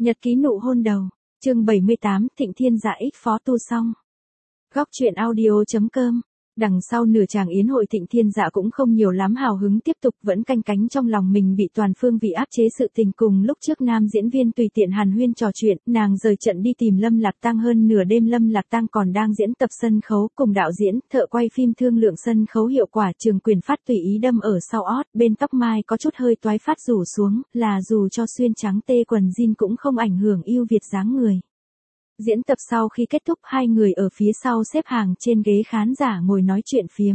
Nhật ký nụ hôn đầu, chương 78, Thịnh Thiên Dạ ích Phó Tu xong. Góc truyện audio.com. Đằng sau nửa chàng yến hội Thịnh Thiên Dạ cũng không nhiều lắm hào hứng tiếp tục, vẫn canh cánh trong lòng mình bị toàn phương vị áp chế sự tình. Cùng lúc trước nam diễn viên tùy tiện hàn huyên trò chuyện, nàng rời trận đi tìm Lâm Lạc Tăng. Hơn nửa đêm Lâm Lạc Tăng còn đang diễn tập sân khấu, cùng đạo diễn, thợ quay phim thương lượng sân khấu hiệu quả. Trường quyền phát tùy ý đâm ở sau ót, bên tóc mai có chút hơi toái phát rủ xuống, là dù cho xuyên trắng tê quần jean cũng không ảnh hưởng ưu việt dáng người. Diễn tập sau khi kết thúc, hai người ở phía sau xếp hàng trên ghế khán giả ngồi nói chuyện phiếm.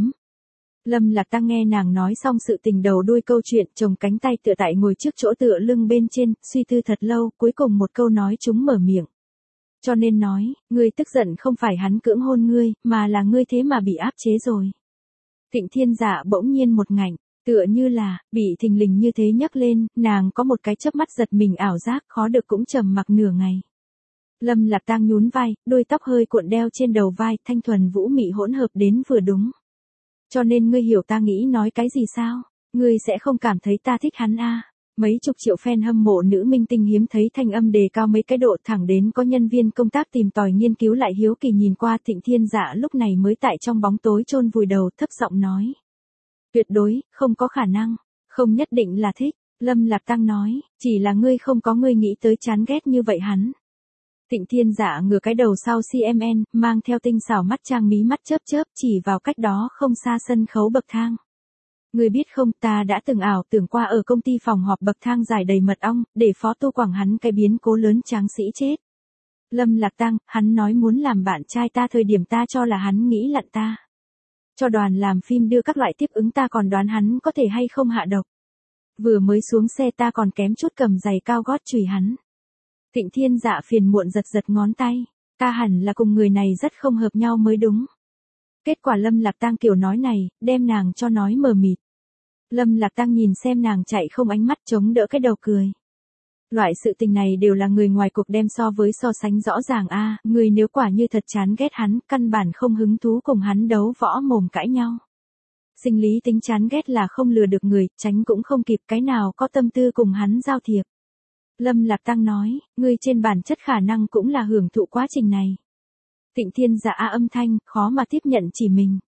Lâm Lạc Tăng nghe nàng nói xong sự tình đầu đuôi câu chuyện, chồng cánh tay tựa tại ngồi trước chỗ tựa lưng bên trên, suy tư thật lâu, cuối cùng một câu nói chúng mở miệng. Cho nên nói, ngươi tức giận không phải hắn cưỡng hôn ngươi, mà là ngươi thế mà bị áp chế rồi. Thịnh Thiên Dạ bỗng nhiên một ngảnh, tựa như là bị thình lình như thế nhấc lên, nàng có một cái chớp mắt giật mình ảo giác, khó được cũng trầm mặc nửa ngày. Lâm Lạc Tăng nhún vai, đôi tóc hơi cuộn đeo trên đầu vai, thanh thuần vũ mị hỗn hợp đến vừa đúng. Cho nên ngươi hiểu ta nghĩ nói cái gì sao? Ngươi sẽ không cảm thấy ta thích hắn à? Mấy chục triệu fan hâm mộ nữ minh tinh hiếm thấy thanh âm đề cao mấy cái độ, thẳng đến có nhân viên công tác tìm tòi nghiên cứu lại hiếu kỳ nhìn qua. Thịnh Thiên Dạ lúc này mới tại trong bóng tối chôn vùi đầu, thấp giọng nói. Tuyệt đối, không có khả năng, không nhất định là thích. Lâm Lạc Tăng nói, chỉ là ngươi không có ngươi nghĩ tới chán ghét như vậy hắn. Thịnh Thiên Dạ ngửa cái đầu sau CMN, mang theo tinh xảo mắt trang mí mắt chớp chớp, chỉ vào cách đó không xa sân khấu bậc thang. Ngươi biết không, ta đã từng ảo tưởng qua ở công ty phòng họp bậc thang dài đầy mật ong, để Phó Tu quảng hắn cái biến cố lớn tráng sĩ chết. Lâm Lạc Tăng, hắn nói muốn làm bạn trai ta, thời điểm ta cho là hắn nghĩ lặn ta. Cho đoàn làm phim đưa các loại tiếp ứng, ta còn đoán hắn có thể hay không hạ độc. Vừa mới xuống xe ta còn kém chút cầm giày cao gót chùy hắn. Thịnh Thiên Dạ phiền muộn giật giật ngón tay, ta hẳn là cùng người này rất không hợp nhau mới đúng. Kết quả Lâm Lạc Tăng kiểu nói này, đem nàng cho nói mờ mịt. Lâm Lạc Tăng nhìn xem nàng chạy không, ánh mắt chống đỡ cái đầu cười. Loại sự tình này đều là người ngoài cuộc đem so với so sánh rõ ràng a, người nếu quả như thật chán ghét hắn, căn bản không hứng thú cùng hắn đấu võ mồm cãi nhau. Sinh lý tính chán ghét là không lừa được người, tránh cũng không kịp, cái nào có tâm tư cùng hắn giao thiệp. Lâm Lạc Tăng nói, ngươi trên bản chất khả năng cũng là hưởng thụ quá trình này. Thịnh Thiên Dạ âm thanh, khó mà tiếp nhận chỉ mình.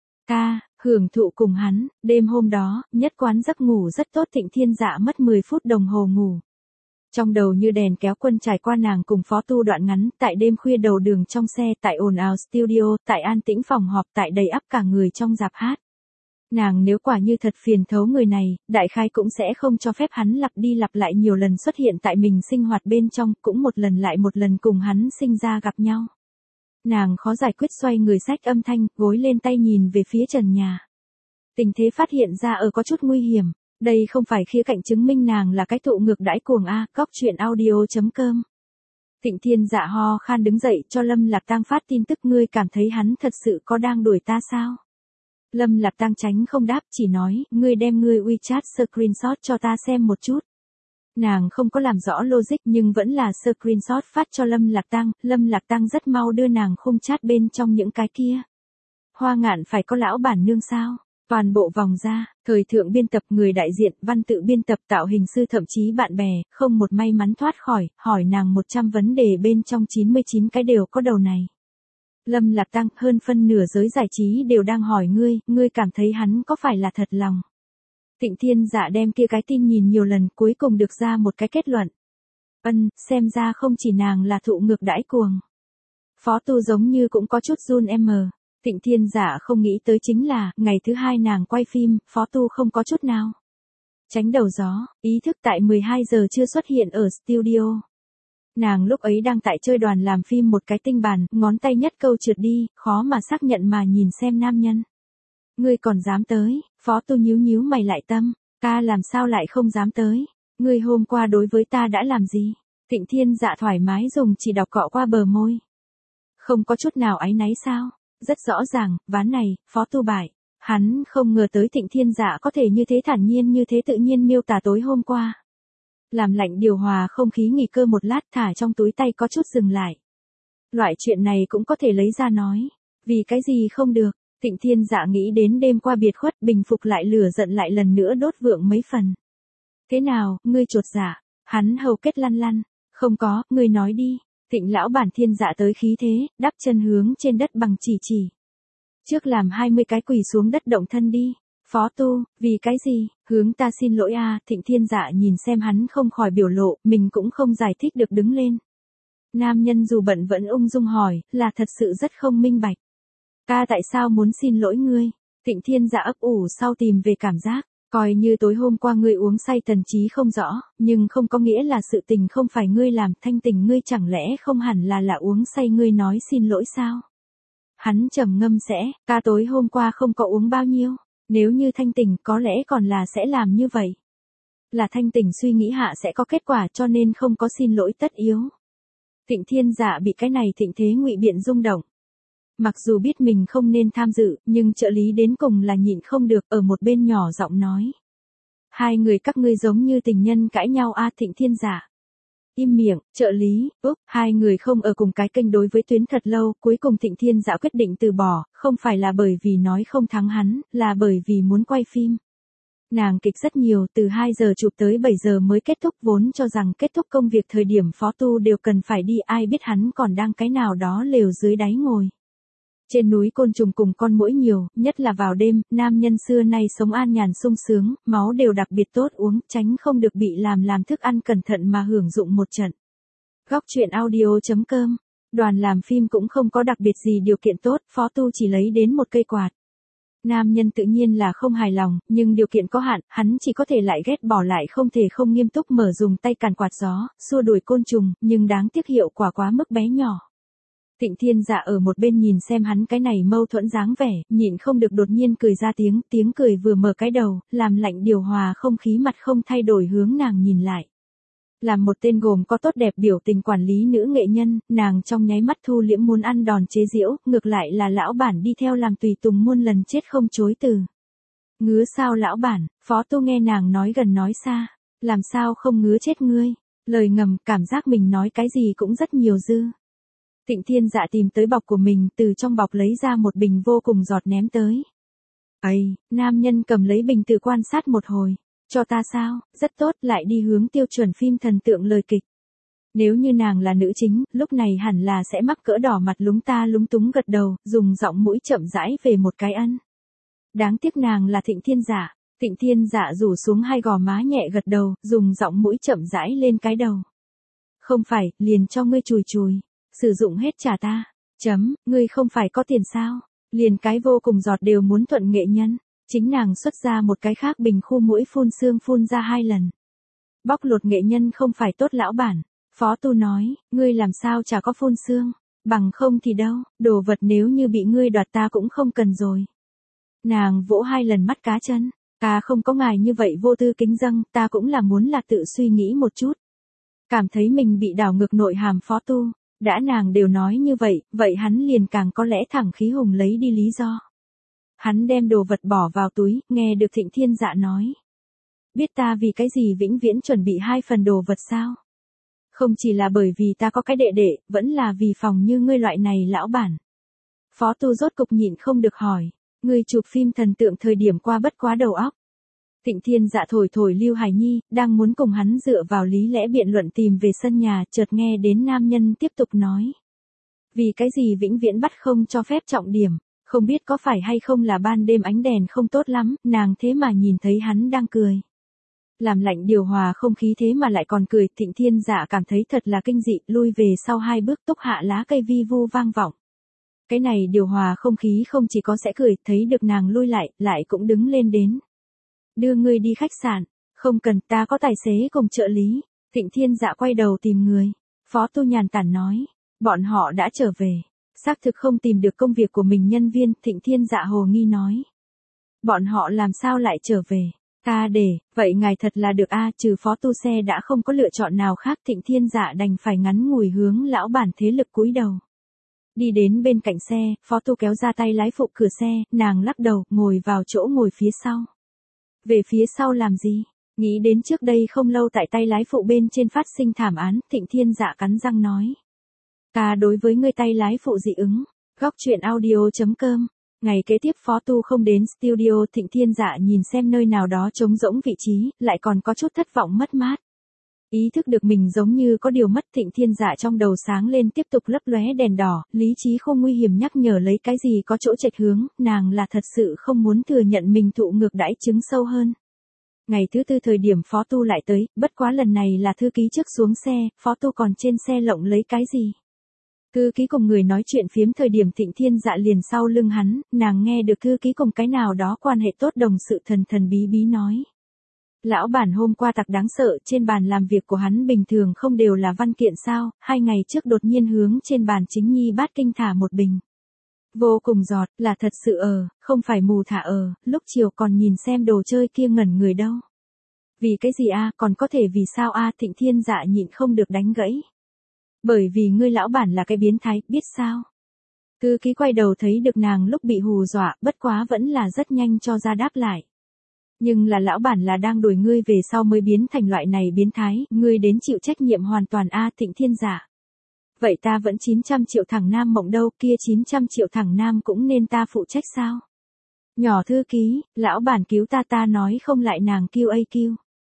Ta, hưởng thụ cùng hắn, đêm hôm đó, nhất quán giấc ngủ rất tốt. Thịnh Thiên Dạ mất 10 phút đồng hồ ngủ. Trong đầu như đèn kéo quân trải qua nàng cùng Phó Tu đoạn ngắn, tại đêm khuya đầu đường trong xe, tại ồn ào studio, tại an tĩnh phòng họp, tại đầy ắp cả người trong dạp hát. Nàng nếu quả như thật phiền thấu người này, đại khái cũng sẽ không cho phép hắn lặp đi lặp lại nhiều lần xuất hiện tại mình sinh hoạt bên trong, cũng một lần lại một lần cùng hắn sinh ra gặp nhau. Nàng khó giải quyết xoay người xách âm thanh, gối lên tay nhìn về phía trần nhà. Tình thế phát hiện ra ở có chút nguy hiểm, đây không phải khía cạnh chứng minh nàng là cái thụ ngược đãi cuồng a. Góc truyện audio.com. Thịnh Thiên Dạ ho khan đứng dậy cho Lâm Lạc Tăng phát tin tức, ngươi cảm thấy hắn thật sự có đang đuổi ta sao? Lâm Lạc Tăng tránh không đáp, chỉ nói, ngươi đem ngươi WeChat screenshot cho ta xem một chút. Nàng không có làm rõ logic nhưng vẫn là screenshot phát cho Lâm Lạc Tăng. Lâm Lạc Tăng rất mau đưa nàng khung chat bên trong những cái kia. Hoa Ngạn phải có lão bản nương sao? Toàn bộ vòng ra, thời thượng biên tập, người đại diện, văn tự biên tập, tạo hình sư, thậm chí bạn bè, không một may mắn thoát khỏi, hỏi nàng 100 vấn đề bên trong 99 cái đều có đầu này. Lâm Lạc Tăng, hơn phân nửa giới giải trí đều đang hỏi ngươi cảm thấy hắn có phải là thật lòng? Thịnh Thiên Dạ đem kia cái tin nhìn nhiều lần, cuối cùng được ra một cái kết luận. Xem ra không chỉ nàng là thụ ngược đãi cuồng. Phó Tu giống như cũng có chút run em. Thịnh Thiên Dạ không nghĩ tới chính là, ngày thứ hai nàng quay phim, Phó Tu không có chút nào tránh đầu gió, ý thức tại 12 giờ chưa xuất hiện ở studio. Nàng lúc ấy đang tại chơi đoàn làm phim một cái tinh bản, ngón tay nhất câu trượt đi, khó mà xác nhận mà nhìn xem nam nhân. Ngươi còn dám tới? Phó Tu nhíu nhíu mày lại tâm, ta làm sao lại không dám tới? Ngươi hôm qua đối với ta đã làm gì? Thịnh Thiên Dạ thoải mái dùng chỉ đọc cọ qua bờ môi. Không có chút nào áy náy sao? Rất rõ ràng, ván này, Phó Tu bại. Hắn không ngờ tới Thịnh Thiên Dạ có thể như thế thản nhiên, như thế tự nhiên miêu tả tối hôm qua. Làm lạnh điều hòa không khí, nghỉ cơ một lát, thả trong túi tay có chút dừng lại. Loại chuyện này cũng có thể lấy ra nói. Vì cái gì không được? Thịnh Thiên Dạ nghĩ đến đêm qua biệt khuất, bình phục lại lửa giận lại lần nữa đốt vượng mấy phần. Thế nào, ngươi chột dạ? Hắn hầu kết lăn lăn. Không có, ngươi nói đi. Thịnh lão bản Thiên Dạ tới khí thế, đắp chân hướng trên đất bằng chỉ. Trước làm 20 cái quỳ xuống đất động thân đi. Phó Tu, vì cái gì, hướng ta xin lỗi a. Thịnh Thiên Dạ nhìn xem hắn không khỏi biểu lộ, mình cũng không giải thích được đứng lên. Nam nhân dù bận vẫn ung dung hỏi, là thật sự rất không minh bạch. Ta tại sao muốn xin lỗi ngươi? Thịnh Thiên Dạ ấp ủ sau tìm về cảm giác, coi như tối hôm qua ngươi uống say thần trí không rõ, nhưng không có nghĩa là sự tình không phải ngươi làm, thanh tình ngươi chẳng lẽ không hẳn là uống say ngươi nói xin lỗi sao? Hắn trầm ngâm ca tối hôm qua không có uống bao nhiêu, nếu như thanh tình có lẽ còn là sẽ làm như vậy. Là thanh tình suy nghĩ hạ sẽ có kết quả cho nên không có xin lỗi tất yếu. Thịnh Thiên Dạ bị cái này thịnh thế ngụy biện rung động. Mặc dù biết mình không nên tham dự, nhưng trợ lý đến cùng là nhịn không được, ở một bên nhỏ giọng nói. Hai người các ngươi giống như tình nhân cãi nhau a. Thịnh Thiên Dạ. Im miệng, trợ lý, hai người không ở cùng cái kênh đối với tuyến thật lâu, cuối cùng Thịnh Thiên Dạ quyết định từ bỏ, không phải là bởi vì nói không thắng hắn, là bởi vì muốn quay phim. Nàng kịch rất nhiều, từ 2 giờ chụp tới 7 giờ mới kết thúc, vốn cho rằng kết thúc công việc thời điểm Phó Tu đều cần phải đi, ai biết hắn còn đang cái nào đó lều dưới đáy ngồi. Trên núi côn trùng cùng con muỗi nhiều, nhất là vào đêm, nam nhân xưa nay sống an nhàn sung sướng, máu đều đặc biệt tốt uống, tránh không được bị làm thức ăn cẩn thận mà hưởng dụng một trận. Góc truyện audio.com. Đoàn làm phim cũng không có đặc biệt gì điều kiện tốt, Phó Tu chỉ lấy đến một cây quạt. Nam nhân tự nhiên là không hài lòng, nhưng điều kiện có hạn, hắn chỉ có thể lại ghét bỏ lại không thể không nghiêm túc mở dùng tay càn quạt gió, xua đuổi côn trùng, nhưng đáng tiếc hiệu quả quá mức bé nhỏ. Thịnh Thiên Dạ ở một bên nhìn xem hắn cái này mâu thuẫn dáng vẻ, nhịn không được đột nhiên cười ra tiếng cười vừa mở cái đầu, làm lạnh điều hòa không khí mặt không thay đổi hướng nàng nhìn lại. Làm một tên gồm có tốt đẹp biểu tình quản lý nữ nghệ nhân, nàng trong nháy mắt thu liễm muốn ăn đòn chế giễu, ngược lại là lão bản đi theo làm tùy tùng muôn lần chết không chối từ. Ngứa sao lão bản, Phó Tu nghe nàng nói gần nói xa, làm sao không ngứa chết ngươi, lời ngầm cảm giác mình nói cái gì cũng rất nhiều dư. Thịnh Thiên Dạ tìm tới bọc của mình, từ trong bọc lấy ra một bình vô cùng giọt ném tới. Ây, nam nhân cầm lấy bình tự quan sát một hồi. Cho ta sao, rất tốt, lại đi hướng tiêu chuẩn phim thần tượng lời kịch. Nếu như nàng là nữ chính, lúc này hẳn là sẽ mắc cỡ đỏ mặt lúng túng gật đầu, dùng giọng mũi chậm rãi về một cái ân. Đáng tiếc nàng là Thịnh Thiên Dạ. Thịnh Thiên Dạ rủ xuống hai gò má nhẹ gật đầu, dùng giọng mũi chậm rãi lên cái đầu. Không phải, liền cho ngươi chùi. Sử dụng hết trả ta. Ngươi không phải có tiền sao? Liền cái vô cùng giọt đều muốn thuận nghệ nhân. Chính nàng xuất ra một cái khác bình khu mũi phun sương phun ra 2 lần. Bóc lột nghệ nhân không phải tốt lão bản. Phó Tu nói, ngươi làm sao chả có phun sương. Bằng không thì đâu, đồ vật nếu như bị ngươi đoạt ta cũng không cần rồi. Nàng vỗ 2 lần mắt cá chân. Ta không có ngài như vậy vô tư kính dâng, ta cũng là muốn là tự suy nghĩ một chút. Cảm thấy mình bị đảo ngược nội hàm Phó Tu. Đã nàng đều nói như vậy hắn liền càng có lẽ thẳng khí hùng lấy đi lý do. Hắn đem đồ vật bỏ vào túi, nghe được Thịnh Thiên Dạ nói. Biết ta vì cái gì vĩnh viễn chuẩn bị 2 phần đồ vật sao? Không chỉ là bởi vì ta có cái đệ, vẫn là vì phòng như ngươi loại này lão bản. Phó Tu rốt cục nhịn không được hỏi, ngươi chụp phim thần tượng thời điểm qua bất quá đầu óc. Thịnh Thiên Dạ thổi Lưu Hải Nhi, đang muốn cùng hắn dựa vào lý lẽ biện luận tìm về sân nhà, chợt nghe đến nam nhân tiếp tục nói. Vì cái gì vĩnh viễn bắt không cho phép trọng điểm, không biết có phải hay không là ban đêm ánh đèn không tốt lắm, nàng thế mà nhìn thấy hắn đang cười. Làm lạnh điều hòa không khí thế mà lại còn cười, Thịnh Thiên Dạ cảm thấy thật là kinh dị, lui về sau 2 bước túc hạ lá cây vi vu vang vọng. Cái này điều hòa không khí không chỉ có sẽ cười, thấy được nàng lui lại cũng đứng lên đến. Đưa ngươi đi khách sạn, không cần, ta có tài xế cùng trợ lý. Thịnh Thiên Dạ quay đầu tìm người. Phó Tu nhàn tản nói, bọn họ đã trở về. Xác thực không tìm được công việc của mình nhân viên, Thịnh Thiên Dạ hồ nghi nói. Bọn họ làm sao lại trở về? Ta vậy ngài thật là được a. Trừ Phó Tu xe đã không có lựa chọn nào khác, Thịnh Thiên Dạ đành phải ngắn ngủi hướng lão bản thế lực cúi đầu. Đi đến bên cạnh xe, Phó Tu kéo ra tay lái phụ cửa xe, nàng lắc đầu, ngồi vào chỗ ngồi phía sau. Về phía sau làm gì? Nghĩ đến trước đây không lâu tại tay lái phụ bên trên phát sinh thảm án, Thịnh Thiên Dạ cắn răng nói. Ta đối với người tay lái phụ dị ứng. Góc truyện audio.com. Ngày kế tiếp Phó Tu không đến studio, Thịnh Thiên Dạ nhìn xem nơi nào đó trống rỗng vị trí, lại còn có chút thất vọng mất mát. Ý thức được mình giống như có điều mất, Thịnh Thiên Dạ trong đầu sáng lên tiếp tục lấp lóe đèn đỏ, lý trí không nguy hiểm nhắc nhở lấy cái gì có chỗ chệch hướng, nàng là thật sự không muốn thừa nhận mình thụ ngược đãi chứng sâu hơn. Ngày thứ tư thời điểm Phó Tu lại tới, bất quá lần này là thư ký trước xuống xe, Phó Tu còn trên xe lộng lấy cái gì. Thư ký cùng người nói chuyện phiếm thời điểm Thịnh Thiên Dạ liền sau lưng hắn, nàng nghe được thư ký cùng cái nào đó quan hệ tốt đồng sự thần thần bí bí nói. Lão bản hôm qua tặc đáng sợ, trên bàn làm việc của hắn bình thường không đều là văn kiện sao, 2 ngày trước đột nhiên hướng trên bàn chính nhi bát kinh thả một bình. Vô cùng giọt, là thật sự không phải mù thả lúc chiều còn nhìn xem đồ chơi kia ngẩn người đâu. Vì cái gì còn có thể vì sao Thịnh Thiên Dạ nhịn không được đánh gãy. Bởi vì ngươi lão bản là cái biến thái, biết sao? Thư ký quay đầu thấy được nàng lúc bị hù dọa, bất quá vẫn là rất nhanh cho ra đáp lại. Nhưng là lão bản là đang đuổi ngươi về sau mới biến thành loại này biến thái, ngươi đến chịu trách nhiệm hoàn toàn Thịnh Thiên Dạ. Vậy ta vẫn 900 triệu thằng nam mộng đâu, kia 900 triệu thằng nam cũng nên ta phụ trách sao? Nhỏ thư ký, lão bản cứu ta nói không lại nàng QAQ.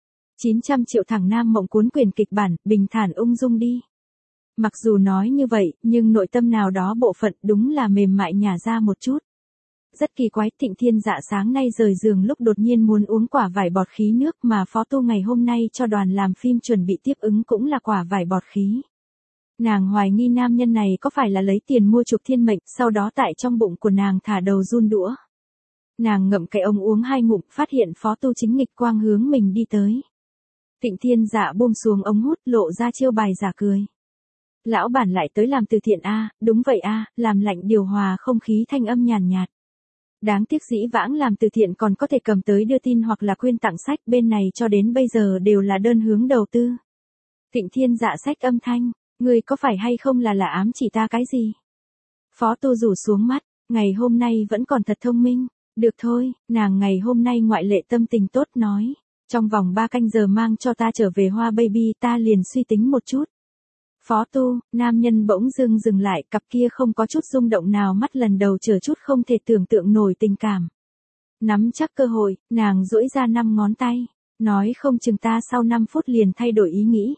900 triệu thằng nam mộng cuốn quyền kịch bản, bình thản ung dung đi. Mặc dù nói như vậy, nhưng nội tâm nào đó bộ phận đúng là mềm mại nhả ra một chút. Rất kỳ quái, Thịnh Thiên Dạ sáng nay rời giường lúc đột nhiên muốn uống quả vải bọt khí nước mà Phó Tu ngày hôm nay cho đoàn làm phim chuẩn bị tiếp ứng cũng là quả vải bọt khí. Nàng hoài nghi nam nhân này có phải là lấy tiền mua chuộc thiên mệnh, sau đó tại trong bụng của nàng thả đầu run đũa. Nàng ngậm cái ống uống 2 ngụm, phát hiện Phó Tu chính nghịch quang hướng mình đi tới. Thịnh Thiên Dạ buông xuống ống hút, lộ ra chiêu bài giả cười. Lão bản lại tới làm từ thiện đúng vậy làm lạnh điều hòa không khí thanh âm nhàn nhạt. Đáng tiếc dĩ vãng làm từ thiện còn có thể cầm tới đưa tin hoặc là quyên tặng sách, bên này cho đến bây giờ đều là đơn hướng đầu tư. Thịnh Thiên Dạ sách âm thanh, người có phải hay không là ám chỉ ta cái gì? Phó Tu rủ xuống mắt, ngày hôm nay vẫn còn thật thông minh, được thôi, nàng ngày hôm nay ngoại lệ tâm tình tốt nói, trong vòng 3 canh giờ mang cho ta trở về Hoa Baby, ta liền suy tính một chút. Phó Tu, nam nhân bỗng dưng dừng lại, cặp kia không có chút rung động nào mắt lần đầu chờ chút không thể tưởng tượng nổi tình cảm. Nắm chắc cơ hội, nàng duỗi ra 5 ngón tay, nói không chừng ta sau 5 phút liền thay đổi ý nghĩ.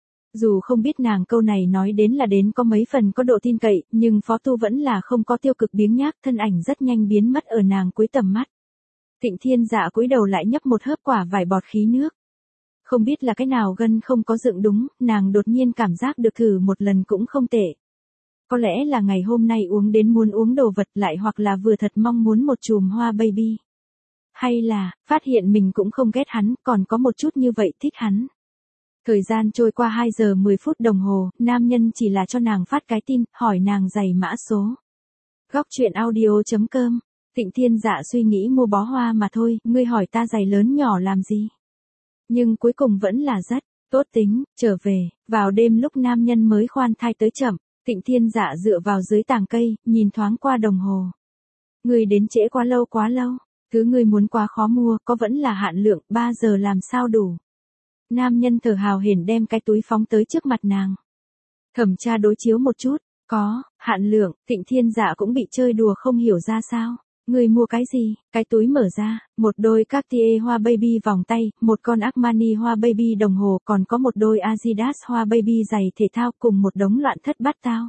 Dù không biết nàng câu này nói đến là đến có mấy phần có độ tin cậy, nhưng Phó Tu vẫn là không có tiêu cực biếng nhác, thân ảnh rất nhanh biến mất ở nàng cuối tầm mắt. Thịnh Thiên Dạ cúi đầu lại nhấp một hớp quả vải bọt khí nước. Không biết là cái nào gân không có dựng đúng, nàng đột nhiên cảm giác được thử một lần cũng không tệ. Có lẽ là ngày hôm nay uống đến muốn uống đồ vật lại hoặc là vừa thật mong muốn một chùm Hoa Baby. Hay là, phát hiện mình cũng không ghét hắn, còn có một chút như vậy thích hắn. Thời gian trôi qua 2 giờ 10 phút đồng hồ, nam nhân chỉ là cho nàng phát cái tin, hỏi nàng giày mã số. Góc truyện audio.com, Thịnh Thiên Dạ suy nghĩ mua bó hoa mà thôi, ngươi hỏi ta giày lớn nhỏ làm gì? Nhưng cuối cùng vẫn là rất tốt tính, trở về, vào đêm lúc nam nhân mới khoan thai tới chậm, Thịnh Thiên Dạ dựa vào dưới tàng cây, nhìn thoáng qua đồng hồ. Ngươi đến trễ quá lâu, thứ ngươi muốn quá khó mua, có vẫn là hạn lượng, 3 giờ làm sao đủ. Nam nhân thở hào hển đem cái túi phóng tới trước mặt nàng. Thẩm tra đối chiếu một chút, có, hạn lượng, Thịnh Thiên Dạ cũng bị chơi đùa không hiểu ra sao. Người mua cái gì? Cái túi mở ra, một đôi Cartier Hoa Baby vòng tay, một con Armani Hoa Baby đồng hồ, còn có một đôi Adidas Hoa Baby giày thể thao cùng một đống loạn thất bát tao.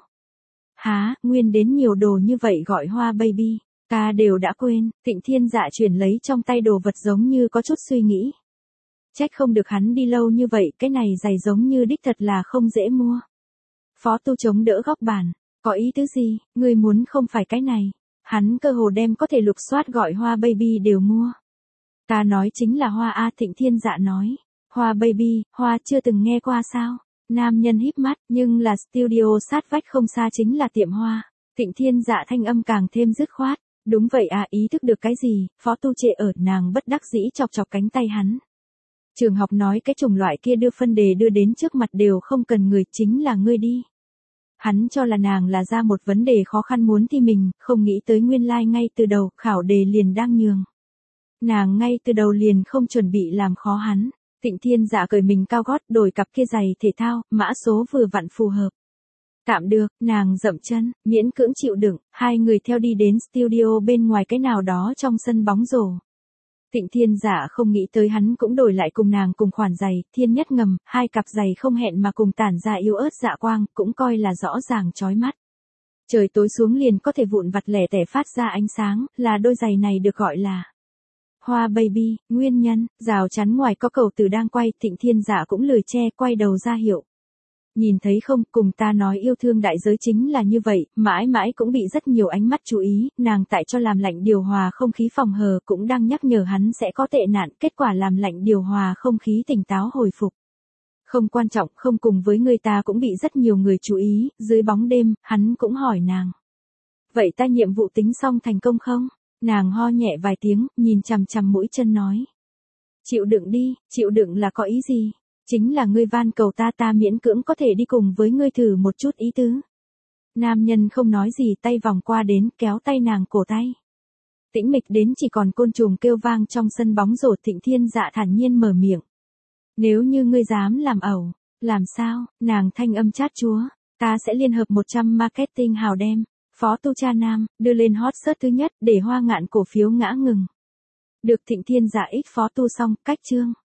Há, nguyên đến nhiều đồ như vậy gọi Hoa Baby, ta đều đã quên. Thịnh Thiên Dạ chuyển lấy trong tay đồ vật giống như có chút suy nghĩ. Trách không được hắn đi lâu như vậy, cái này giày giống như đích thật là không dễ mua. Phó Tu chống đỡ góc bàn, có ý tứ gì, người muốn không phải cái này. Hắn cơ hồ đem có thể lục soát gọi Hoa Baby đều mua. Ta nói chính là hoa Thịnh Thiên Dạ nói. Hoa Baby, hoa chưa từng nghe qua sao? Nam nhân híp mắt, nhưng là studio sát vách không xa chính là tiệm hoa. Thịnh Thiên Dạ thanh âm càng thêm dứt khoát. Đúng vậy ý thức được cái gì, Phó Tu trệ ở, nàng bất đắc dĩ chọc chọc cánh tay hắn. Trường học nói cái chủng loại kia đưa phân đề đưa đến trước mặt đều không cần người, chính là ngươi đi. Hắn cho là nàng là ra một vấn đề khó khăn muốn thi mình, không nghĩ tới nguyên lai ngay từ đầu, khảo đề liền đang nhường. Nàng ngay từ đầu liền không chuẩn bị làm khó hắn. Thịnh Thiên Dạ cởi mình cao gót, đổi cặp kia giày thể thao, mã số vừa vặn phù hợp. Tạm được, nàng dậm chân, miễn cưỡng chịu đựng, 2 người theo đi đến studio bên ngoài cái nào đó trong sân bóng rổ. Thịnh Thiên Dạ không nghĩ tới hắn cũng đổi lại cùng nàng cùng khoản giày, thiên nhất ngầm, hai cặp giày không hẹn mà cùng tản ra yếu ớt dạ quang, cũng coi là rõ ràng chói mắt. Trời tối xuống liền có thể vụn vặt lẻ tẻ phát ra ánh sáng, là đôi giày này được gọi là Hoa Baby. Nguyên nhân, rào chắn ngoài có cầu tử đang quay, Thịnh Thiên Dạ cũng lười che, quay đầu ra hiệu. Nhìn thấy không, cùng ta nói yêu thương đại giới chính là như vậy, mãi mãi cũng bị rất nhiều ánh mắt chú ý, nàng tại cho làm lạnh điều hòa không khí phòng hờ cũng đang nhắc nhở hắn sẽ có tệ nạn, kết quả làm lạnh điều hòa không khí tỉnh táo hồi phục. Không quan trọng, không cùng với người ta cũng bị rất nhiều người chú ý, dưới bóng đêm, hắn cũng hỏi nàng. Vậy ta nhiệm vụ tính xong thành công không? Nàng ho nhẹ vài tiếng, nhìn chằm chằm mũi chân nói. Chịu đựng đi, chịu đựng là có ý gì? Chính là ngươi van cầu ta miễn cưỡng có thể đi cùng với ngươi thử một chút ý tứ. Nam nhân không nói gì, tay vòng qua đến, kéo tay nàng cổ tay. Tĩnh mịch đến chỉ còn côn trùng kêu vang trong sân bóng rổ. Thịnh Thiên Dạ thản nhiên mở miệng. Nếu như ngươi dám làm ẩu, làm sao? Nàng thanh âm chát chúa, ta sẽ liên hợp 100 marketing hào đem, Phó Tu Cha Nam, đưa lên hot search thứ nhất để Hoa Ngạn cổ phiếu ngã ngừng. Được Thịnh Thiên Dạ X Phó Tu xong, cách chương.